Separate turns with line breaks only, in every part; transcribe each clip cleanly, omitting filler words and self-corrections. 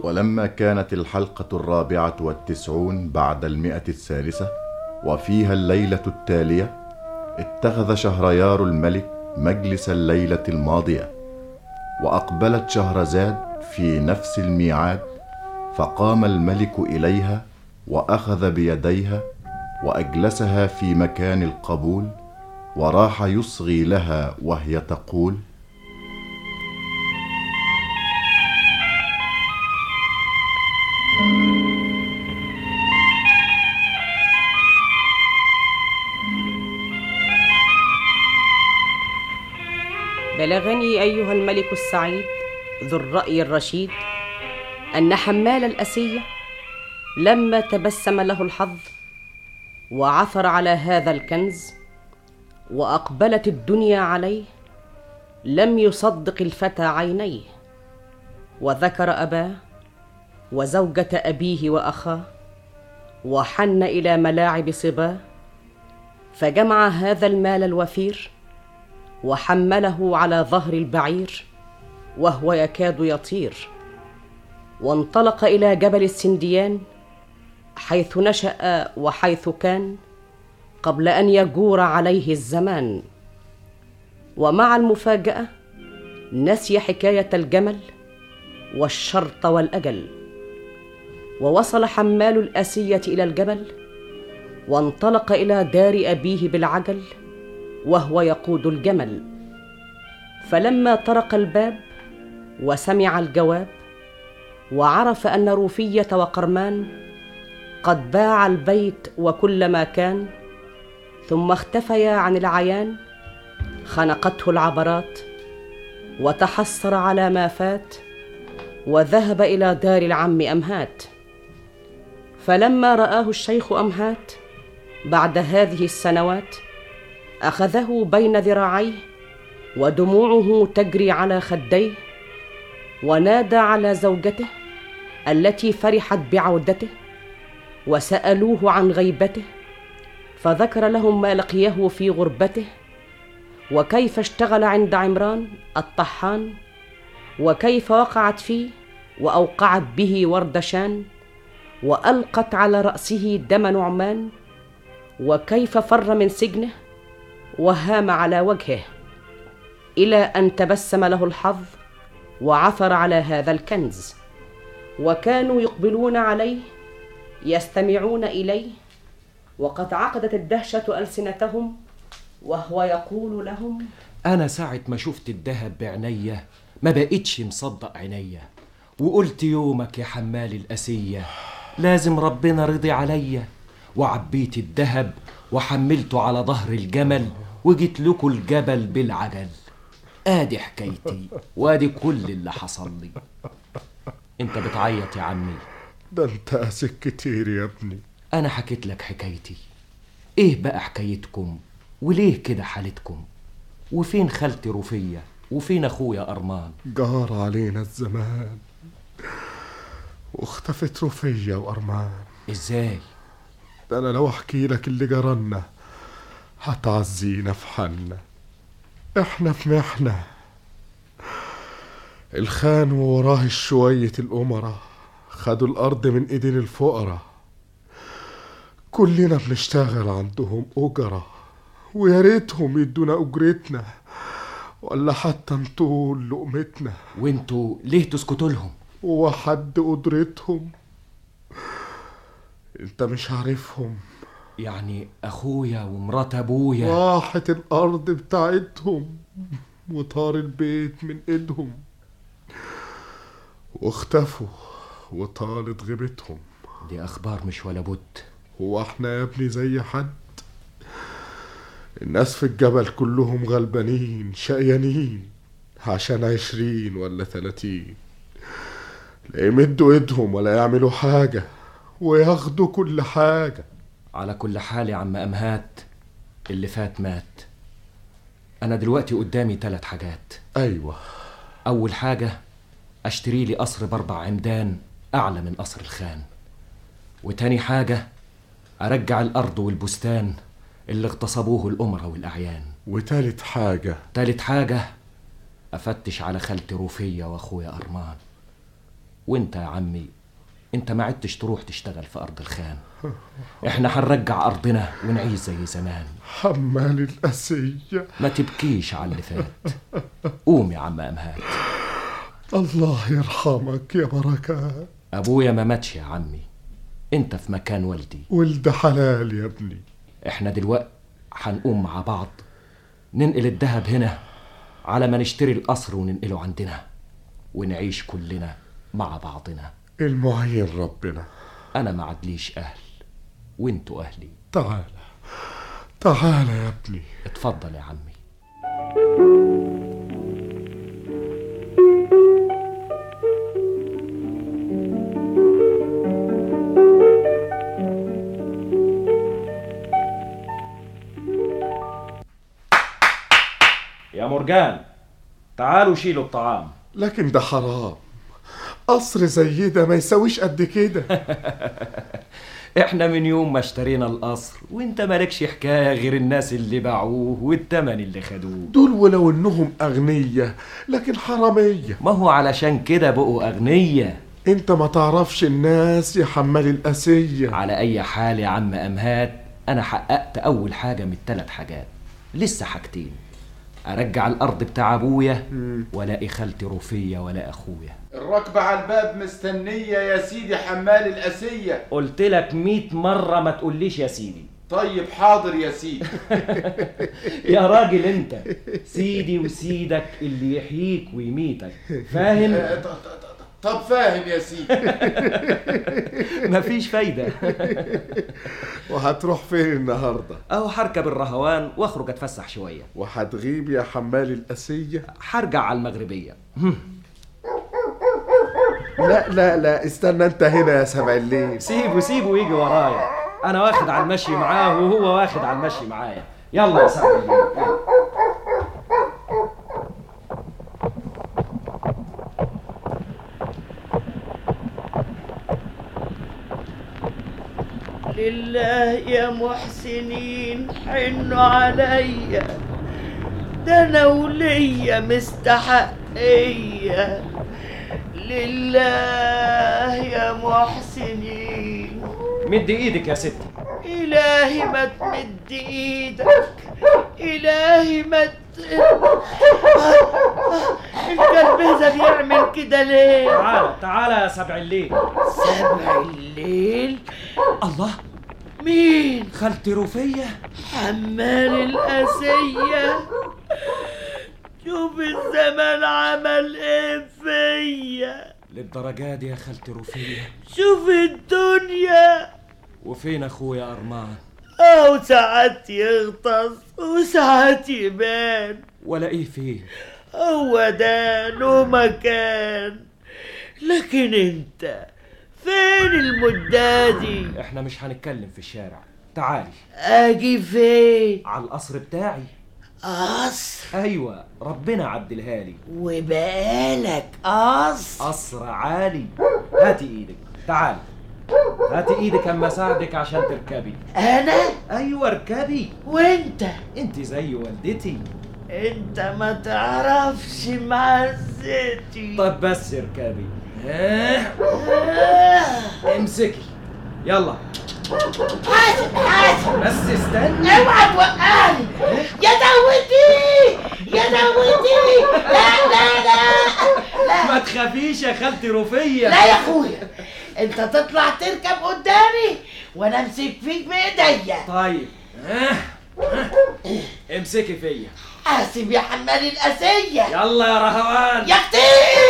ولما كانت الحلقة 94 بعد 100 وفيها الليلة التالية، اتخذ شهريار الملك مجلس الليلة الماضية، وأقبلت شهرزاد في نفس الميعاد، فقام الملك إليها وأخذ بيديها وأجلسها في مكان القبول، وراح يصغي لها وهي تقول:
بلغني أيها الملك السعيد ذو الرأي الرشيد أن حمال الأسية لما تبسم له الحظ وعثر على هذا الكنز وأقبلت الدنيا عليه، لم يصدق الفتى عينيه، وذكر أباه وزوجة أبيه وأخاه، وحن إلى ملاعب صباه، فجمع هذا المال الوفير وحمله على ظهر البعير وهو يكاد يطير، وانطلق إلى جبل السنديان حيث نشأ وحيث كان قبل أن يجور عليه الزمان. ومع المفاجأة نسي حكاية الجمل والشرط والأجل، ووصل حمال الأسية إلى الجبل، وانطلق إلى دار أبيه بالعجل وهو يقود الجمل. فلما طرق الباب وسمع الجواب، وعرف أن روفية وقرمان قد باع البيت وكل ما كان، ثم اختفيا عن العيان، خنقته العبرات وتحسر على ما فات، وذهب إلى دار العم أمهات. فلما رآه الشيخ أمهات بعد هذه السنوات، أخذه بين ذراعيه ودموعه تجري على خديه، ونادى على زوجته التي فرحت بعودته، وسألوه عن غيبته، فذكر لهم ما لقيه في غربته، وكيف اشتغل عند عمران الطحان، وكيف وقعت فيه وأوقعت به وردشان، وألقت على رأسه دم نعمان، وكيف فر من سجنه وهام على وجهه، إلى أن تبسم له الحظ وعثر على هذا الكنز. وكانوا يقبلون عليه يستمعون إليه، وقد عقدت الدهشة ألسنتهم وهو يقول لهم:
أنا ساعة ما شفت الدهب بعينيا ما بقيتش مصدق عينيا، وقلت يومك يا حمال الأسية لازم ربنا رضي عليا، وعبيت الدهب وحملته على ظهر الجمل، وجيت لكم الجبل بالعجل. ادي حكايتي وادي كل اللي حصل لي. انت بتعيط يا عمي؟
ده انت قاسك كتير يا ابني.
انا حكيت لك حكايتي، ايه بقى حكايتكم وليه كده حالتكم؟ وفين خالتي رفية وفين اخويا ارمان؟
جار علينا الزمان واختفت رفية وارمان.
ازاي؟
ده انا لو احكي لك اللي جرالنا هتعزينا في حالنا. احنا في محنة، الخان ووراه شوية الأمراء خدوا الأرض من إيدين الفقراء، كلنا بنشتغل عندهم أجرة، ويا ريتهم يدونا أجرتنا ولا حتى نطول لقمتنا.
وانتوا ليه تسكتوا لهم؟
وحد قدرتهم؟ انت مش عارفهم؟
يعني اخويا ومرات ابويا
راحت الارض بتاعتهم وطار البيت من ايدهم، واختفوا وطالت غيبتهم.
دي اخبار مش ولا بد.
هو احنا يا ابني زي حد؟ الناس في الجبل كلهم غلبانين شقيانين عشان 20 ولا 30، لا يمدوا ايدهم ولا يعملوا حاجة وياخدوا كل حاجة.
على كل حال يا عم أمهات، اللي فات مات. أنا دلوقتي قدامي 3 حاجات.
أيوة.
أول حاجة أشتري لي قصر ب4 عمدان أعلى من قصر الخان، وتاني حاجة أرجع الأرض والبستان اللي اغتصبوه الأمراء والأعيان،
وتالت
حاجة أفتش على خالتي رفية وأخويا أرمان. وانت يا عمي، انت ما عدتش تروح تشتغل في ارض الخان. احنا هنرجع ارضنا ونعيش زي زمان.
حمال الأسية.
ما تبكيش على اللي فات. قوم يا عم امهات.
الله يرحمك يا بركات.
ابويا ما ماتش يا عمي، انت في مكان والدي.
ولد حلال يا ابني.
احنا دلوقتي هنقوم مع بعض ننقل الذهب هنا على ما نشتري القصر وننقله عندنا ونعيش كلنا مع بعضنا.
المعين ربنا.
انا ما عدليش اهل وانتوا اهلي.
تعال تعال يا ابني.
اتفضل يا عمي. يا مرجان، تعالوا شيلوا الطعام.
لكن ده حرام، قصر زي ده ما يسويش قد كده.
احنا من يوم ما اشترينا القصر وانت مالكش حكاية غير الناس اللي باعوه والتمن اللي خدوه.
دول ولو انهم اغنية لكن حرامية.
ما هو علشان كده بقوا اغنية.
انت ما تعرفش الناس يا حمال الأسية.
على اي حال يا عم امهات، انا حققت اول حاجة من 3 حاجات، لسه حاجتين: ارجع الارض بتاع ابويا ولا خالتي رفية ولا اخويا.
الركبة على الباب مستنية يا سيدي حمال الأسية.
قلت لك 100 مرة ما تقوليش يا سيدي.
طيب حاضر يا سيدي.
يا راجل انت، سيدي وسيدك اللي يحييك ويميتك، فاهم؟
طب فاهم يا سيدي.
مفيش فايدة.
وهتروح فين النهاردة؟
اهو هركب الرهوان واخرج اتفسح شوية.
وهتغيب يا حمال الأسية؟
هرجع على المغربية.
لا لا لا، استنى انت هنا يا سبع الليل.
سيبه يجي ورايا، انا واخد على المشي معاه وهو واخد على المشي معايا. يلا يا سبع الليل.
لله يا محسنين حنوا عليا، ده انا وليا مستحقية. لله يا محسنين.
مد ايدك يا ستي.
إلهي ما تمد إيدك، إلهي ما الكلب ده بيعمل كده ليه؟
تعالى يا سبع الليل.
سبع الليل؟
الله،
مين؟
خالتي رفية
حمال الأسية. شوف الزمن عمل ايه فيا.
للدرجة دي يا خالتي رفية؟
شوف الدنيا.
وفين اخويا ارمان؟
ساعات يغطس وساعات يبان.
ولا ايه فين؟
هو ده له مكان، لكن انت فين المدة دي؟
احنا مش هنتكلم في الشارع، تعالي.
اجي فين؟
على القصر بتاعي.
قصر؟
ايوه، ربنا عدلها لي.
وبقالك قصر؟
قصر عالي. هاتي ايدك، تعالي هاتي ايدك اما اساعدك عشان تركبي.
انا؟
ايوه اركبي.
وانت؟
انت زي والدتي.
انت ما تعرفش معزتي.
طب بس اركبي. امسكي يلا.
حاسب
بس استني.
اوعى توقعني. يا دوتي يا دوتي. لا
ما تخافيش يا خالتي رفية.
لا يا اخويا، انت تطلع تركب قدامي وانا امسك فيك بايديا.
طيب امسكي فيا.
حاسب يا حمال الأسية.
يلا يا رهوان.
يا اختي.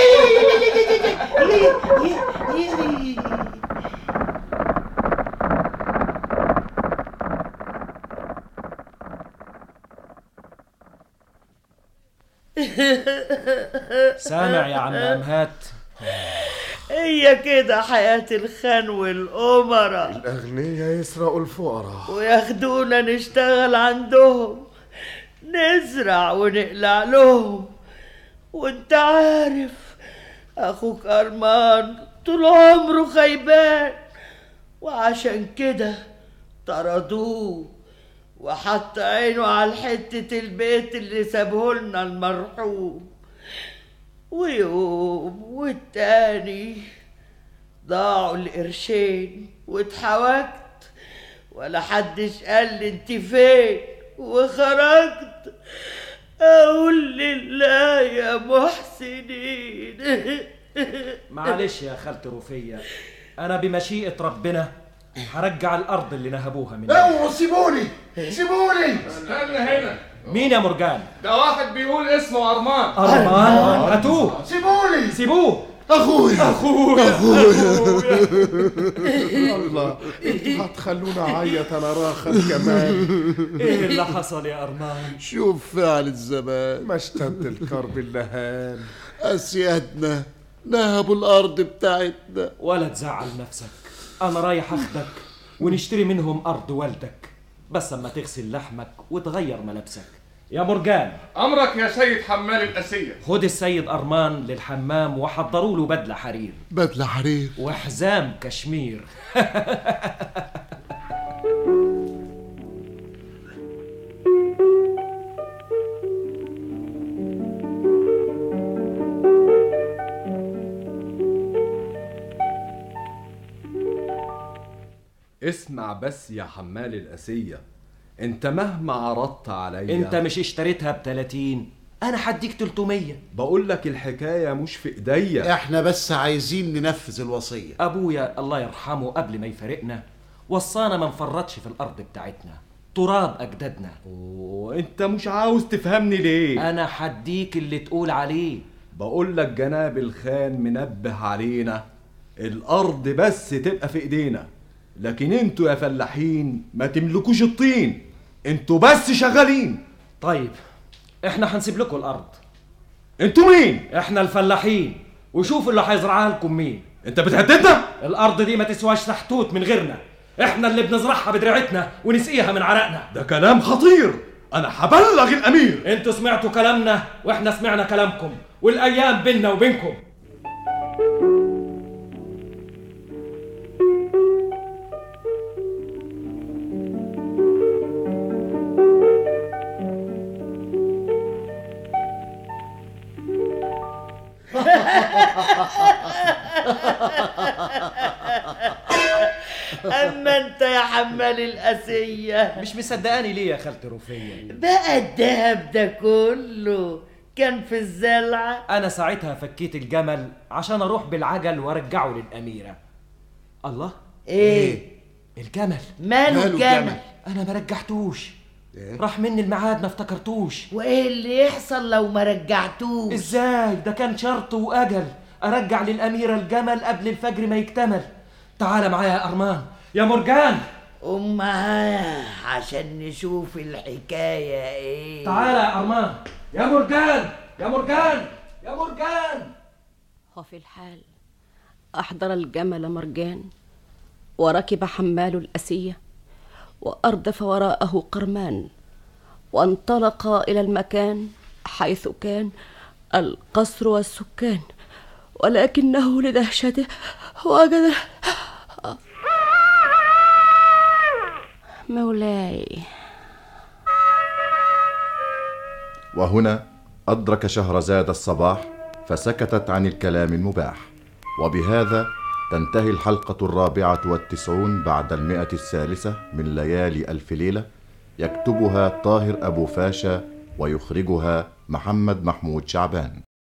سامع يا عم امهات؟
هي كده حياة الخان والأمراء.
الأغنياء يسرقوا الفقراء
وياخدونا نشتغل عندهم، نزرع ونقلع لهم. وانت عارف اخوك ارمان طول عمره خيبان، وعشان كده طردوه وحط عينه على حتة البيت اللي سابهولنا المرحوم. ويوم والتاني ضاعوا القرشين واتحوجت، ولا حدش قال لي انت فين، وخرجت اقول لله يا محسنين.
معلش يا خالتي رفية، انا بمشيئة ربنا هرجع الارض اللي نهبوها مني.
اوعوا سيبوني سيبوني.
استنى هنا.
مين يا مرجان؟
ده واحد بيقول اسمه ارمان.
ارمان؟ هاتوه.
سيبوني.
سيبوه.
اخويا
اخويا.
الله، انتوا هتخلونا اعيط انا راخر كمان.
ايه اللي حصل يا ارمان؟
شوف فعل الزمان،
ما اشتد الكرب اللهان.
اسيادنا نهبوا الارض بتاعتنا.
ولا تزعل نفسك، انا رايح اخدك ونشتري منهم ارض والدك، بس اما تغسل لحمك وتغير ملابسك. يا مرجان،
امرك يا سيد حمال الاسيه.
خد السيد ارمان للحمام وحضروا له بدله حرير.
بدله حرير
وحزام كشمير.
اسمع بس يا حمال الاسيه، انت مهما عرضت عليا
انت مش اشتريتها ب30؟ انا هديك 300.
بقول لك الحكايه مش في ايديا.
احنا بس عايزين ننفذ الوصيه.
ابويا الله يرحمه قبل ما يفارقنا وصانا ما نفرطش في الارض بتاعتنا، تراب اجدادنا.
وانت مش عاوز تفهمني ليه؟
انا هديك اللي تقول عليه.
بقول لك جناب الخان منبه علينا، الارض بس تبقى في ايدينا، لكن انتوا يا فلاحين ما تملكوش الطين، انتوا بس شغالين.
طيب احنا هنسيب لكم الارض.
انتوا مين؟
احنا الفلاحين، وشوفوا اللي هيزرعها لكم مين.
انت بتهددنا؟
الارض دي ما تسواش تحتوت من غيرنا، احنا اللي بنزرعها بدرعتنا ونسقيها من عرقنا.
ده كلام خطير، انا هبلغ الامير.
انتوا سمعتوا كلامنا واحنا سمعنا كلامكم، والايام بيننا وبينكم.
اما انت يا حمال الاسيه
مش مصدقاني ليه يا خالتي رفية؟
بقى الدهب ده كله كان في الزلعه.
انا ساعتها فكيت الجمل عشان اروح بالعجل وارجعه للاميره. الله،
ايه
الجمل
ماله الجمل؟
انا ما رجعتوش، راح مني الميعاد ما افتكرتوش.
وايه اللي يحصل لو ما رجعتوش؟
ازاي؟ ده كان شرط واجل ارجع للاميره الجمل قبل الفجر ما يكتمل. تعال معايا يا ارمان. يا مرجان،
معاه عشان نشوف الحكايه ايه.
تعال يا ارمان. يا مرجان يا مرجان يا مرجان.
وفي الحال أحضر الجمل مرجان، وركب حمال الأسية، وأردف وراءه قرمان، وانطلقا إلى المكان حيث كان القصر والسكان، ولكنه لدهشته وجد مولاي.
وهنا أدرك شهرزاد الصباح فسكتت عن الكلام المباح. وبهذا تنتهي الحلقة 94 بعد 100 من ليالي ألف ليلة، يكتبها طاهر أبو فاشا ويخرجها محمد محمود شعبان.